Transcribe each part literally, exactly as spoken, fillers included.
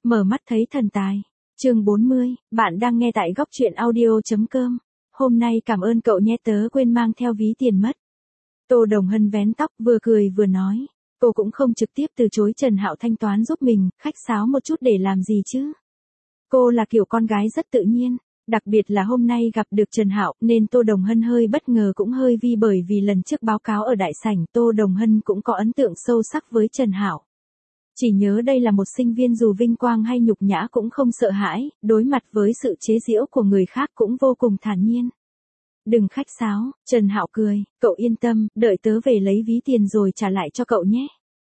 Mở mắt thấy thần tài. Chương bốn mươi, bạn đang nghe tại góc truyện audio chấm com. Hôm nay cảm ơn cậu nhé, tớ quên mang theo ví tiền mất. Tô Đồng Hân vén tóc vừa cười vừa nói. Cô cũng không trực tiếp từ chối Trần Hạo thanh toán giúp mình, khách sáo một chút để làm gì chứ. Cô là kiểu con gái rất tự nhiên. Đặc biệt là hôm nay gặp được Trần Hạo nên Tô Đồng Hân hơi bất ngờ cũng hơi vi, bởi vì lần trước báo cáo ở đại sảnh Tô Đồng Hân cũng có ấn tượng sâu sắc với Trần Hạo. Chỉ nhớ đây là một sinh viên dù vinh quang hay nhục nhã cũng không sợ hãi, đối mặt với sự chế giễu của người khác cũng vô cùng thản nhiên. Đừng khách sáo, Trần Hạo cười, cậu yên tâm, đợi tớ về lấy ví tiền rồi trả lại cho cậu nhé.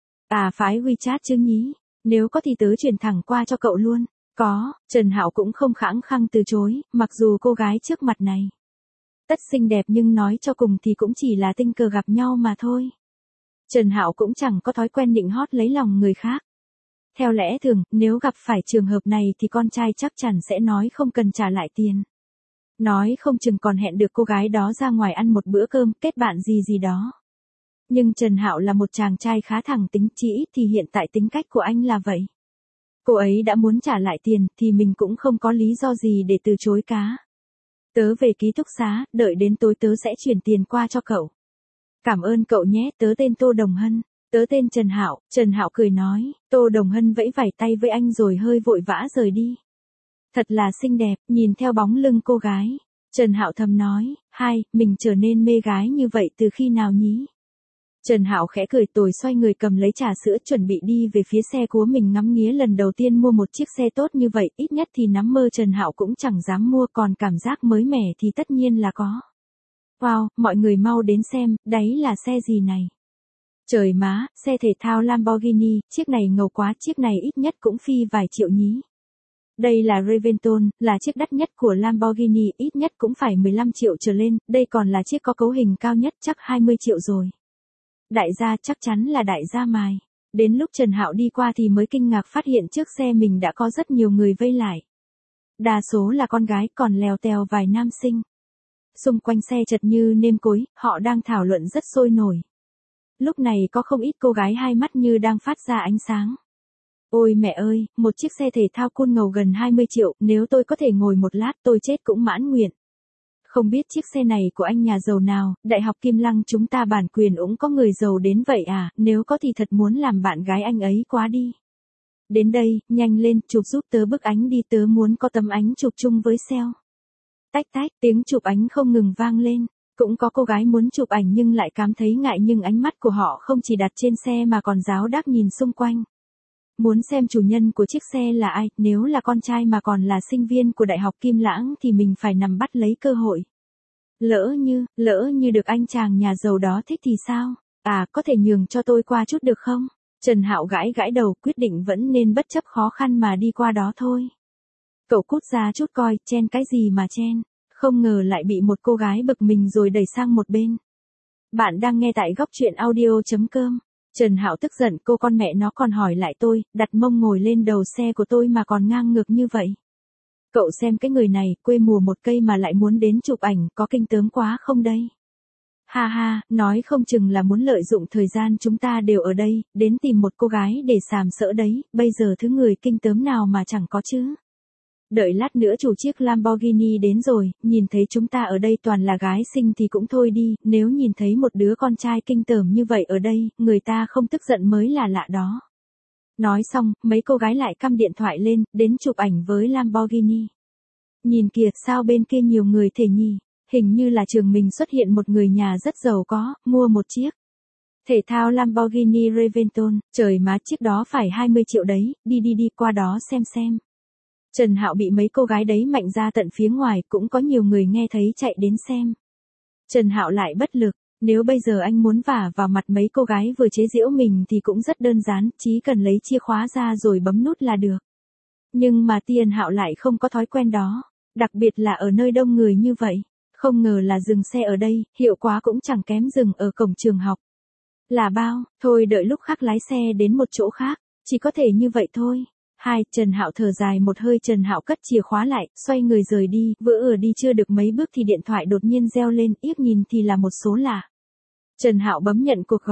À, phái WeChat chứ nhí, nếu có thì tớ chuyển thẳng qua cho cậu luôn. Có, Trần Hạo cũng không khăng khăng từ chối, mặc dù cô gái trước mặt này tất xinh đẹp nhưng nói cho cùng thì cũng chỉ là tình cờ gặp nhau mà thôi. Trần Hạo cũng chẳng có thói quen nịnh hót lấy lòng người khác. Theo lẽ thường, nếu gặp phải trường hợp này thì con trai chắc chắn sẽ nói không cần trả lại tiền. Nói không chừng còn hẹn được cô gái đó ra ngoài ăn một bữa cơm, kết bạn gì gì đó. Nhưng Trần Hạo là một chàng trai khá thẳng tính, chỉ ít thì hiện tại tính cách của anh là vậy. Cô ấy đã muốn trả lại tiền thì mình cũng không có lý do gì để từ chối cá. Tớ về ký túc xá, đợi đến tối tớ sẽ chuyển tiền qua cho cậu. Cảm ơn cậu nhé, tớ tên Tô Đồng Hân. Tớ tên Trần Hạo. Trần Hạo cười nói. Tô Đồng Hân vẫy vẫy tay với anh rồi hơi vội vã rời đi. Thật là xinh đẹp, nhìn theo bóng lưng cô gái. Trần Hạo thầm nói, hai, mình trở nên mê gái như vậy từ khi nào nhí? Trần Hạo khẽ cười tồi xoay người cầm lấy trà sữa chuẩn bị đi về phía xe của mình, ngắm nghía lần đầu tiên mua một chiếc xe tốt như vậy, ít nhất thì nắm mơ Trần Hạo cũng chẳng dám mua, còn cảm giác mới mẻ thì tất nhiên là có. Wow, mọi người mau đến xem, đấy là xe gì này? Trời má, xe thể thao Lamborghini, chiếc này ngầu quá, chiếc này ít nhất cũng phi vài triệu nhí. Đây là Reventon, là chiếc đắt nhất của Lamborghini, ít nhất cũng phải mười lăm triệu trở lên, đây còn là chiếc có cấu hình cao nhất, chắc hai mươi triệu rồi. Đại gia, chắc chắn là đại gia mài. Đến lúc Trần Hạo đi qua thì mới kinh ngạc phát hiện trước xe mình đã có rất nhiều người vây lại. Đa số là con gái, còn lèo tèo vài nam sinh. Xung quanh xe chật như nêm cối, họ đang thảo luận rất sôi nổi. Lúc này có không ít cô gái hai mắt như đang phát ra ánh sáng. Ôi mẹ ơi, một chiếc xe thể thao cool ngầu gần hai mươi triệu, nếu tôi có thể ngồi một lát tôi chết cũng mãn nguyện. Không biết chiếc xe này của anh nhà giàu nào, Đại học Kim Lăng chúng ta bản quyền cũng có người giàu đến vậy à, nếu có thì thật muốn làm bạn gái anh ấy quá đi. Đến đây, nhanh lên, chụp giúp tớ bức ảnh đi, tớ muốn có tấm ảnh chụp chung với Seo. Tách tách, tiếng chụp ảnh không ngừng vang lên. Cũng có cô gái muốn chụp ảnh nhưng lại cảm thấy ngại, nhưng ánh mắt của họ không chỉ đặt trên xe mà còn giáo đác nhìn xung quanh. Muốn xem chủ nhân của chiếc xe là ai, nếu là con trai mà còn là sinh viên của Đại học Kim Lãng thì mình phải nằm bắt lấy cơ hội. Lỡ như, lỡ như được anh chàng nhà giàu đó thích thì sao? À, có thể nhường cho tôi qua chút được không? Trần Hạo gãi gãi đầu, quyết định vẫn nên bất chấp khó khăn mà đi qua đó thôi. Cậu cút ra chút coi, chen cái gì mà chen, không ngờ lại bị một cô gái bực mình rồi đẩy sang một bên. Bạn đang nghe tại góc truyện audio chấm com. Trần Hạo tức giận, cô con mẹ nó còn hỏi lại tôi, đặt mông ngồi lên đầu xe của tôi mà còn ngang ngược như vậy. Cậu xem cái người này, quê mùa một cây mà lại muốn đến chụp ảnh, có kinh tởm quá không đây? Ha ha, nói không chừng là muốn lợi dụng thời gian chúng ta đều ở đây, đến tìm một cô gái để sàm sỡ đấy, bây giờ thứ người kinh tởm nào mà chẳng có chứ. Đợi lát nữa chủ chiếc Lamborghini đến rồi, nhìn thấy chúng ta ở đây toàn là gái xinh thì cũng thôi đi, nếu nhìn thấy một đứa con trai kinh tởm như vậy ở đây, người ta không tức giận mới là lạ đó. Nói xong, mấy cô gái lại căm điện thoại lên, đến chụp ảnh với Lamborghini. Nhìn kìa, sao bên kia nhiều người thể nhỉ? Hình như là trường mình xuất hiện một người nhà rất giàu có, mua một chiếc thể thao Lamborghini Reventon, trời má, chiếc đó phải hai mươi triệu đấy, đi đi đi qua đó xem xem. Trần Hạo bị mấy cô gái đấy mạnh ra tận phía ngoài, cũng có nhiều người nghe thấy chạy đến xem. Trần Hạo lại bất lực, nếu bây giờ anh muốn vả vào mặt mấy cô gái vừa chế giễu mình thì cũng rất đơn giản, chỉ cần lấy chìa khóa ra rồi bấm nút là được. Nhưng mà Tiền Hạo lại không có thói quen đó, đặc biệt là ở nơi đông người như vậy. Không ngờ là dừng xe ở đây, hiệu quả cũng chẳng kém dừng ở cổng trường học. Là bao, thôi đợi lúc khác lái xe đến một chỗ khác, chỉ có thể như vậy thôi. Hai, Trần Hạo thở dài một hơi, Trần Hạo cất chìa khóa lại, xoay người rời đi, vừa ở đi chưa được mấy bước thì điện thoại đột nhiên reo lên, liếc nhìn thì là một số lạ. Trần Hạo bấm nhận cuộc gọi.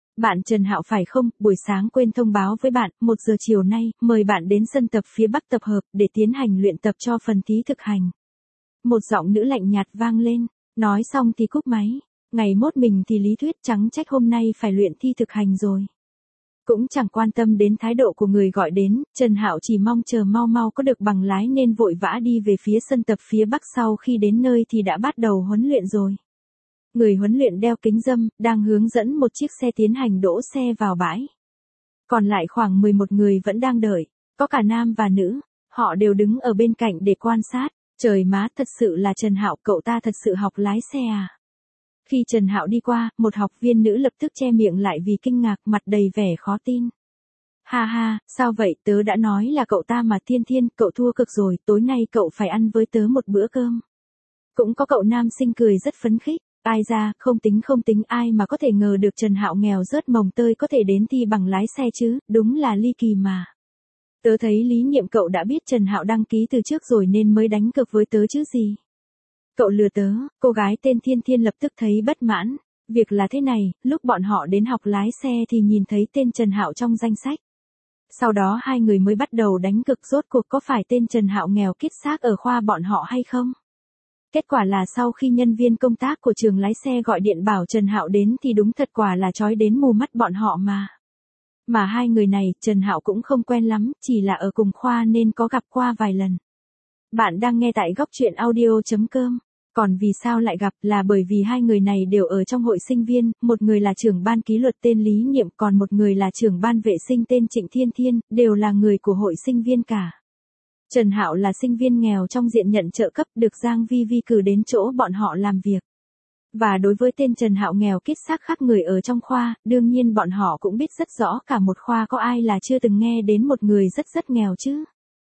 Bạn Trần Hạo phải không, buổi sáng quên thông báo với bạn, một giờ chiều nay, mời bạn đến sân tập phía Bắc tập hợp để tiến hành luyện tập cho phần thí thực hành. Một giọng nữ lạnh nhạt vang lên, nói xong thì cúp máy. Ngày mốt mình thì lý thuyết, trắng trách hôm nay phải luyện thi thực hành rồi. Cũng chẳng quan tâm đến thái độ của người gọi đến, Trần Hạo chỉ mong chờ mau mau có được bằng lái nên vội vã đi về phía sân tập phía Bắc. Sau khi đến nơi thì đã bắt đầu huấn luyện rồi. Người huấn luyện đeo kính râm, đang hướng dẫn một chiếc xe tiến hành đỗ xe vào bãi. Còn lại khoảng mười một người vẫn đang đợi, có cả nam và nữ, họ đều đứng ở bên cạnh để quan sát. Trời má, thật sự là Trần Hạo, cậu ta thật sự học lái xe à? Khi Trần Hạo đi qua, một học viên nữ lập tức che miệng lại vì kinh ngạc, mặt đầy vẻ khó tin. Ha ha, sao vậy, tớ đã nói là cậu ta mà. Thiên Thiên, cậu thua cực rồi, tối nay cậu phải ăn với tớ một bữa cơm. Cũng có cậu nam sinh cười rất phấn khích. Ai ra, không tính không tính, ai mà có thể ngờ được Trần Hạo nghèo rớt mồng tơi có thể đến thi bằng lái xe chứ, đúng là ly kỳ mà. Tớ thấy Lý Nhiệm cậu đã biết Trần Hạo đăng ký từ trước rồi nên mới đánh cược với tớ chứ gì. Cậu lừa tớ. Cô gái tên Thiên Thiên lập tức thấy bất mãn. Việc là thế này, lúc bọn họ đến học lái xe thì nhìn thấy tên Trần Hạo trong danh sách. Sau đó hai người mới bắt đầu đánh cược rốt cuộc có phải tên Trần Hạo nghèo kiết xác ở khoa bọn họ hay không. Kết quả là sau khi nhân viên công tác của trường lái xe gọi điện bảo Trần Hạo đến thì đúng thật quả là chói đến mù mắt bọn họ mà. Mà hai người này, Trần Hạo cũng không quen lắm, chỉ là ở cùng khoa nên có gặp qua vài lần. Bạn đang nghe tại góc truyện audio chấm com. Còn vì sao lại gặp, là bởi vì hai người này đều ở trong hội sinh viên, một người là trưởng ban kỷ luật tên Lý Nhiệm, còn một người là trưởng ban vệ sinh tên Trịnh Thiên Thiên, đều là người của hội sinh viên cả. Trần Hạo là sinh viên nghèo trong diện nhận trợ cấp, được Giang Vi Vi cử đến chỗ bọn họ làm việc. Và đối với tên Trần Hạo nghèo kiết xác khác người ở trong khoa, đương nhiên bọn họ cũng biết rất rõ, cả một khoa có ai là chưa từng nghe đến một người rất rất nghèo chứ.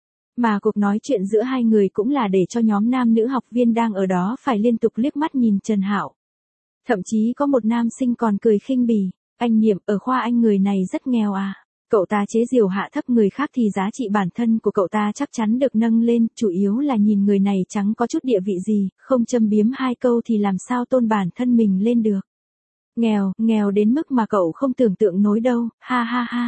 Mà cuộc nói chuyện giữa hai người cũng là để cho nhóm nam nữ học viên đang ở đó phải liên tục liếc mắt nhìn Trần Hạo. Thậm chí có một nam sinh còn cười khinh bỉ, anh Nhiệm, ở khoa anh người này rất nghèo à. Cậu ta chế giễu hạ thấp người khác thì giá trị bản thân của cậu ta chắc chắn được nâng lên, chủ yếu là nhìn người này chẳng có chút địa vị gì, không châm biếm hai câu thì làm sao tôn bản thân mình lên được. Nghèo, nghèo đến mức mà cậu không tưởng tượng nổi đâu, ha ha ha.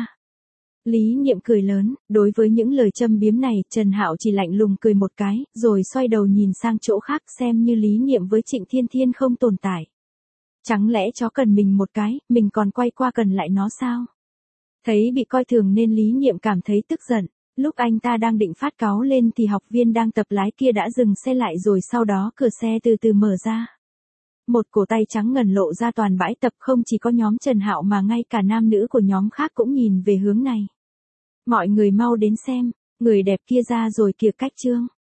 Lý Nhiệm cười lớn, đối với những lời châm biếm này, Trần Hạo chỉ lạnh lùng cười một cái, rồi xoay đầu nhìn sang chỗ khác xem như Lý Nhiệm với Trịnh Thiên Thiên không tồn tại. Chẳng lẽ chó cần mình một cái, mình còn quay qua cần lại nó sao? Thấy bị coi thường nên Lý Nhiệm cảm thấy tức giận, lúc anh ta đang định phát cáu lên thì học viên đang tập lái kia đã dừng xe lại rồi sau đó cửa xe từ từ mở ra. Một cổ tay trắng ngần lộ ra toàn bãi tập, không chỉ có nhóm Trần Hạo mà ngay cả nam nữ của nhóm khác cũng nhìn về hướng này. Mọi người mau đến xem, người đẹp kia ra rồi kìa, cách trương.